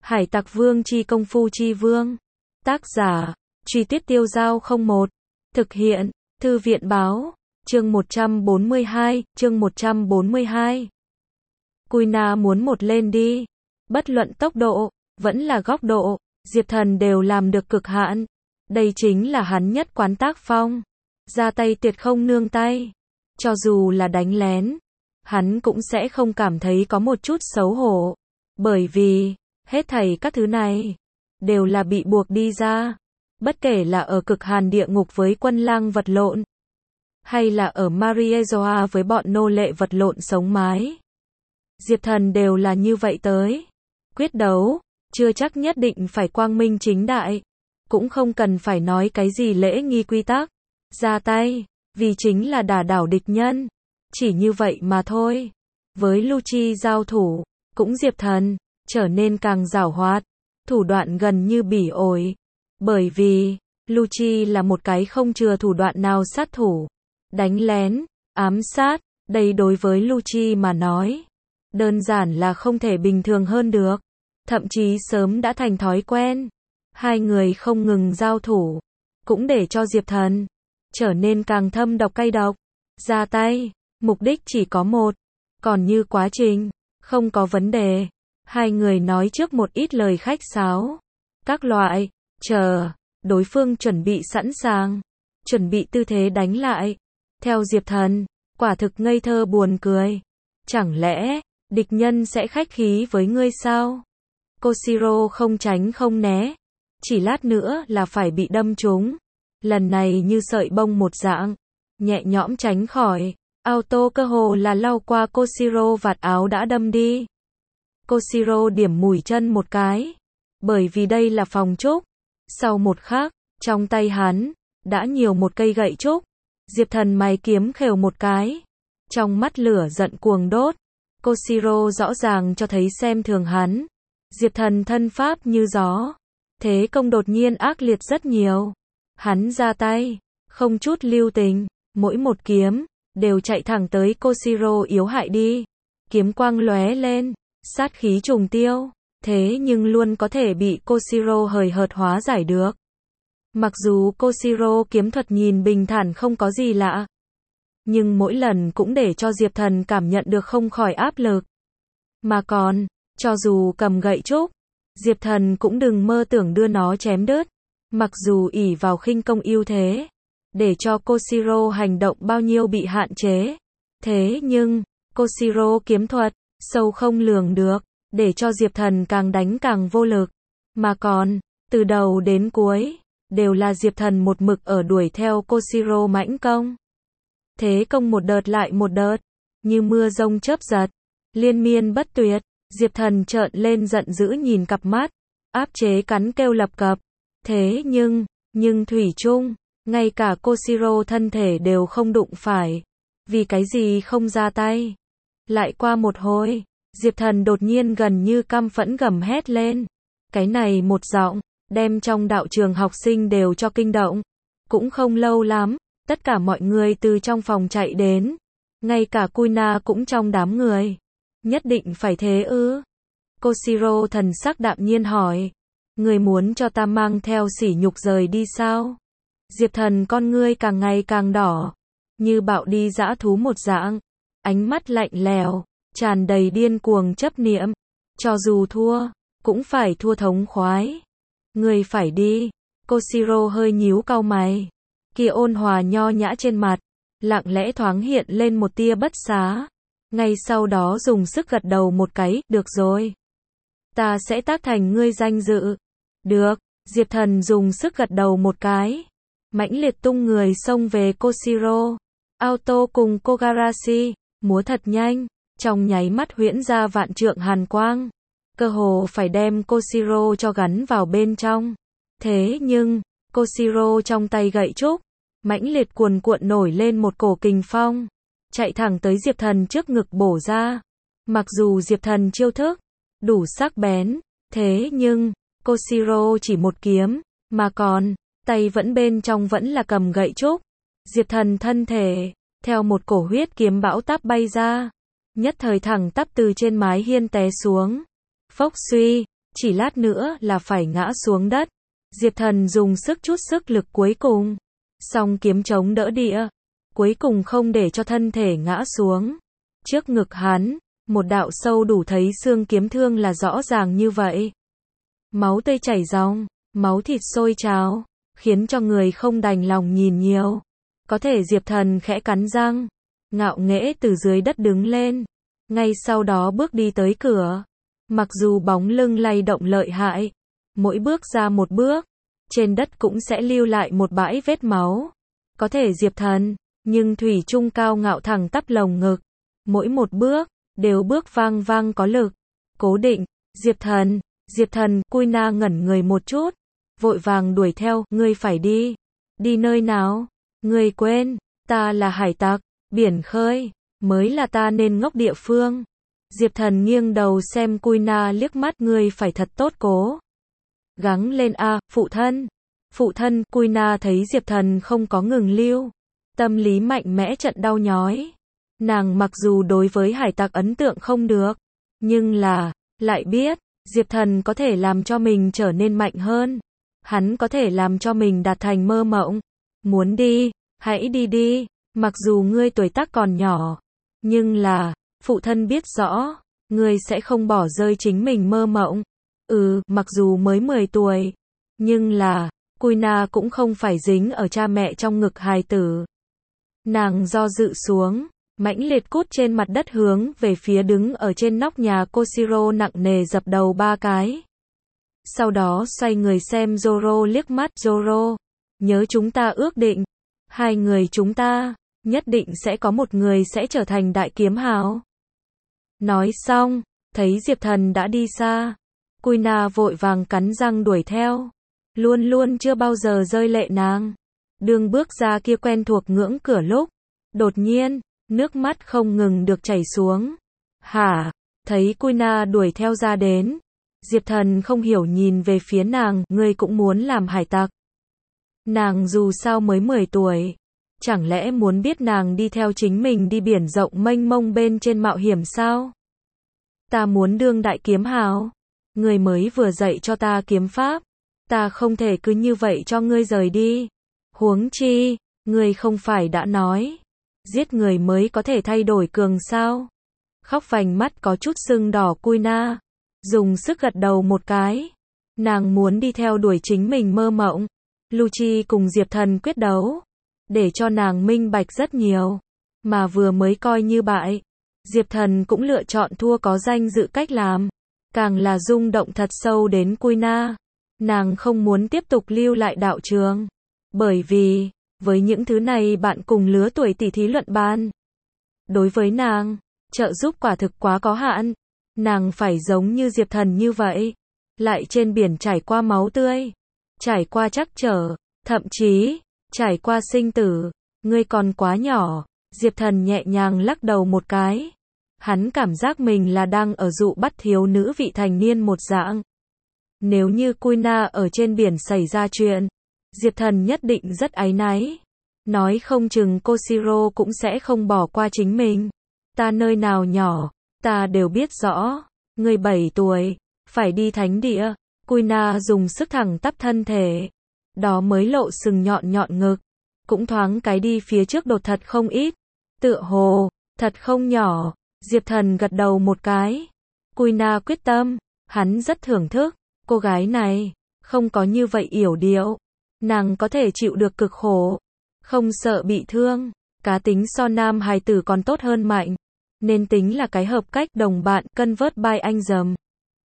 Hải Tặc Vương chi công phu chi vương. Tác giả, Truy Tuyết Tiêu Giao 01. Thực hiện, Thư viện báo. Chương 142, chương 142. Kuina muốn một lên đi. Bất luận tốc độ, vẫn là góc độ, Diệp Thần đều làm được cực hạn. Đây chính là hắn nhất quán tác phong. Ra tay tuyệt không nương tay. Cho dù là đánh lén, hắn cũng sẽ không cảm thấy có một chút xấu hổ. Bởi vì, hết thảy các thứ này, đều là bị buộc đi ra. Bất kể là ở cực hàn địa ngục với quân lang vật lộn, hay là ở Mariezoa với bọn nô lệ vật lộn sống mái. Diệp Thần đều là như vậy tới. Quyết đấu, chưa chắc nhất định phải quang minh chính đại. Cũng không cần phải nói cái gì lễ nghi quy tắc. Ra tay, vì chính là đả đảo địch nhân. Chỉ như vậy mà thôi. Với Lucci giao thủ, cũng Diệp Thần trở nên càng giảo hoạt, thủ đoạn gần như bỉ ổi. Bởi vì, Lucci là một cái không chừa thủ đoạn nào sát thủ. Đánh lén, ám sát, đây đối với Lucci mà nói, đơn giản là không thể bình thường hơn được. Thậm chí sớm đã thành thói quen. Hai người không ngừng giao thủ, cũng để cho Diệp Thần trở nên càng thâm độc cay độc. Ra tay, mục đích chỉ có một. Còn như quá trình, không có vấn đề. Hai người nói trước một ít lời khách sáo. Các loại, chờ, đối phương chuẩn bị sẵn sàng. Chuẩn bị tư thế đánh lại. Theo Diệp Thần, quả thực ngây thơ buồn cười. Chẳng lẽ, địch nhân sẽ khách khí với ngươi sao? Koshiro không tránh không né. Chỉ lát nữa là phải bị đâm trúng. Lần này như sợi bông một dạng. Nhẹ nhõm tránh khỏi. Auto cơ hồ là lau qua Koshiro vạt áo đã đâm đi. Koshiro điểm mũi chân một cái. Bởi vì đây là phòng trúc. Sau một khắc, trong tay hắn, đã nhiều một cây gậy trúc. Diệp Thần mày kiếm khều một cái. Trong mắt lửa giận cuồng đốt. Koshiro rõ ràng cho thấy xem thường hắn. Diệp Thần thân pháp như gió. Thế công đột nhiên ác liệt rất nhiều. Hắn ra tay, không chút lưu tình, mỗi một kiếm đều chạy thẳng tới Koshiro yếu hại đi. Kiếm quang lóe lên, sát khí trùng tiêu, thế nhưng luôn có thể bị Koshiro hời hợt hóa giải được. Mặc dù Koshiro kiếm thuật nhìn bình thản không có gì lạ, nhưng mỗi lần cũng để cho Diệp Thần cảm nhận được không khỏi áp lực. Mà còn, cho dù cầm gậy trúc, Diệp Thần cũng đừng mơ tưởng đưa nó chém đứt. Mặc dù ỷ vào khinh công ưu thế, để cho Koshiro hành động bao nhiêu bị hạn chế. Thế nhưng, Koshiro kiếm thuật, sâu không lường được, để cho Diệp Thần càng đánh càng vô lực. Mà còn, từ đầu đến cuối, đều là Diệp Thần một mực ở đuổi theo Koshiro mãnh công. Thế công một đợt lại một đợt, như mưa rông chớp giật, liên miên bất tuyệt. Diệp Thần trợn lên giận dữ nhìn cặp mắt, áp chế cắn kêu lập cập. Thế nhưng thủy chung, ngay cả Koshiro thân thể đều không đụng phải. Vì cái gì không ra tay? Lại qua một hồi, Diệp Thần đột nhiên gần như căm phẫn gầm hét lên. Cái này một giọng, đem trong đạo trường học sinh đều cho kinh động. Cũng không lâu lắm, tất cả mọi người từ trong phòng chạy đến. Ngay cả Kuina cũng trong đám người. Nhất định phải thế ư? Koshiro thần sắc đạm nhiên hỏi. Người muốn cho ta mang theo sỉ nhục rời đi sao? Diệp Thần con ngươi càng ngày càng đỏ. Như bạo đi dã thú một dạng. Ánh mắt lạnh lẽo, tràn đầy điên cuồng chấp niệm. Cho dù thua, cũng phải thua thống khoái. Người phải đi. Koshiro hơi nhíu cau mày. Kia ôn hòa nho nhã trên mặt, lặng lẽ thoáng hiện lên một tia bất xá. Ngay sau đó dùng sức gật đầu một cái, được rồi. Ta sẽ tác thành ngươi danh dự. Được, Diệp Thần dùng sức gật đầu một cái. Mãnh liệt tung người xông về Koshiro. Auto cùng Kogarashi, múa thật nhanh, trong nháy mắt huyễn ra vạn trượng hàn quang. Cơ hồ phải đem Koshiro cho gắn vào bên trong. Thế nhưng, Koshiro trong tay gậy trúc, mãnh liệt cuồn cuộn nổi lên một cổ kình phong. Chạy thẳng tới Diệp Thần trước ngực bổ ra. Mặc dù Diệp Thần chiêu thức đủ sắc bén, thế nhưng Koshiro chỉ một kiếm, mà còn tay vẫn bên trong vẫn là cầm gậy trúc. Diệp Thần thân thể theo một cổ huyết kiếm bão táp bay ra, nhất thời thẳng tắp từ trên mái hiên té xuống. Phốc suy, chỉ lát nữa là phải ngã xuống đất. Diệp Thần dùng chút sức lực cuối cùng. Song kiếm chống đỡ địa. Cuối cùng không để cho thân thể ngã xuống. Trước ngực hắn, một đạo sâu đủ thấy xương kiếm thương là rõ ràng như vậy. Máu tươi chảy ròng, máu thịt sôi trào, khiến cho người không đành lòng nhìn nhiều. Có thể Diệp Thần khẽ cắn răng, ngạo nghễ từ dưới đất đứng lên. Ngay sau đó bước đi tới cửa. Mặc dù bóng lưng lay động lợi hại, mỗi bước ra một bước, trên đất cũng sẽ lưu lại một bãi vết máu. Có thể Diệp Thần, nhưng thủy chung cao ngạo thẳng tắp lồng ngực. Mỗi một bước, đều bước vang vang có lực. Cố định, Diệp Thần, Cui Na ngẩn người một chút. Vội vàng đuổi theo, ngươi phải đi. Đi nơi nào? Ngươi quên, ta là hải tặc, biển khơi, mới là ta nên ngốc địa phương. Diệp Thần nghiêng đầu xem Cui Na liếc mắt, ngươi phải thật tốt cố gắng lên a, phụ thân. Phụ thân, Cui Na thấy Diệp Thần không có ngừng lưu. Tâm lý mạnh mẽ trận đau nhói. Nàng mặc dù đối với hải tặc ấn tượng không được, nhưng là, lại biết, Diệp Thần có thể làm cho mình trở nên mạnh hơn. Hắn có thể làm cho mình đạt thành mơ mộng. Muốn đi, hãy đi đi, mặc dù ngươi tuổi tác còn nhỏ. Nhưng là, phụ thân biết rõ, ngươi sẽ không bỏ rơi chính mình mơ mộng. Mặc dù mới 10 tuổi, nhưng là, Cui Na cũng không phải dính ở cha mẹ trong ngực hài tử. Nàng do dự xuống, mãnh liệt cút trên mặt đất hướng về phía đứng ở trên nóc nhà Koshiro nặng nề dập đầu 3 cái. Sau đó xoay người xem Zoro liếc mắt, Zoro, nhớ chúng ta ước định, 2 người chúng ta, nhất định sẽ có một người sẽ trở thành đại kiếm hào. Nói xong, thấy Diệp Thần đã đi xa, Cui Na vội vàng cắn răng đuổi theo, luôn luôn chưa bao giờ rơi lệ nàng. Đường bước ra kia quen thuộc ngưỡng cửa lúc, đột nhiên, nước mắt không ngừng được chảy xuống. Hả? Thấy Cui Na đuổi theo ra đến, Diệp Thần không hiểu nhìn về phía nàng, ngươi cũng muốn làm hải tặc. Nàng dù sao mới 10 tuổi, chẳng lẽ muốn biết nàng đi theo chính mình đi biển rộng mênh mông bên trên mạo hiểm sao? Ta muốn đương đại kiếm hào. Ngươi mới vừa dạy cho ta kiếm pháp, ta không thể cứ như vậy cho ngươi rời đi. Huống chi, ngươi không phải đã nói, giết người mới có thể thay đổi cường sao? Khóc vành mắt có chút sưng đỏ Cui Na, dùng sức gật đầu một cái. Nàng muốn đi theo đuổi chính mình mơ mộng. Lucci cùng Diệp Thần quyết đấu, để cho nàng minh bạch rất nhiều, mà vừa mới coi như bại. Diệp Thần cũng lựa chọn thua có danh dự cách làm, càng là rung động thật sâu đến Cui Na. Nàng không muốn tiếp tục lưu lại đạo trường, bởi vì, với những thứ này bạn cùng lứa tuổi tỉ thí luận bàn. Đối với nàng, trợ giúp quả thực quá có hạn. Nàng phải giống như Diệp Thần như vậy, lại trên biển trải qua máu tươi, trải qua trắc trở, thậm chí, trải qua sinh tử. Ngươi còn quá nhỏ. Diệp Thần nhẹ nhàng lắc đầu một cái. Hắn cảm giác mình là đang ở dụ bắt thiếu nữ vị thành niên một dạng. Nếu như Cui Na ở trên biển xảy ra chuyện, Diệp Thần nhất định rất áy náy. Nói không chừng Koshiro cũng sẽ không bỏ qua chính mình. Ta nơi nào nhỏ, ta đều biết rõ. Ngươi 7 tuổi, phải đi thánh địa. Cui Na dùng sức thẳng tắp thân thể. Đó mới lộ sừng nhọn nhọn ngực. Cũng thoáng cái đi phía trước đột thật không ít. Tựa hồ, thật không nhỏ. Diệp Thần gật đầu một cái. Cui Na quyết tâm, hắn rất thưởng thức. Cô gái này, không có như vậy yểu điệu. Nàng có thể chịu được cực khổ, không sợ bị thương. Cá tính so nam hài tử còn tốt hơn mạnh. Nên tính là cái hợp cách đồng bạn, cân vớt by anh dầm.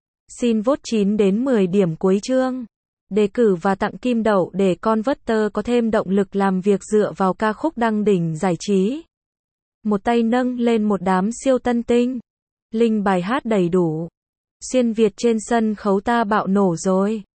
Xin vote 9 đến 10 điểm cuối chương. Đề cử và tặng kim đậu để con voter có thêm động lực làm việc dựa vào ca khúc đăng đỉnh giải trí. Một tay nâng lên một đám siêu tân tinh. Link bài hát đầy đủ. Xuyên Việt trên sân khấu ta bạo nổ rồi.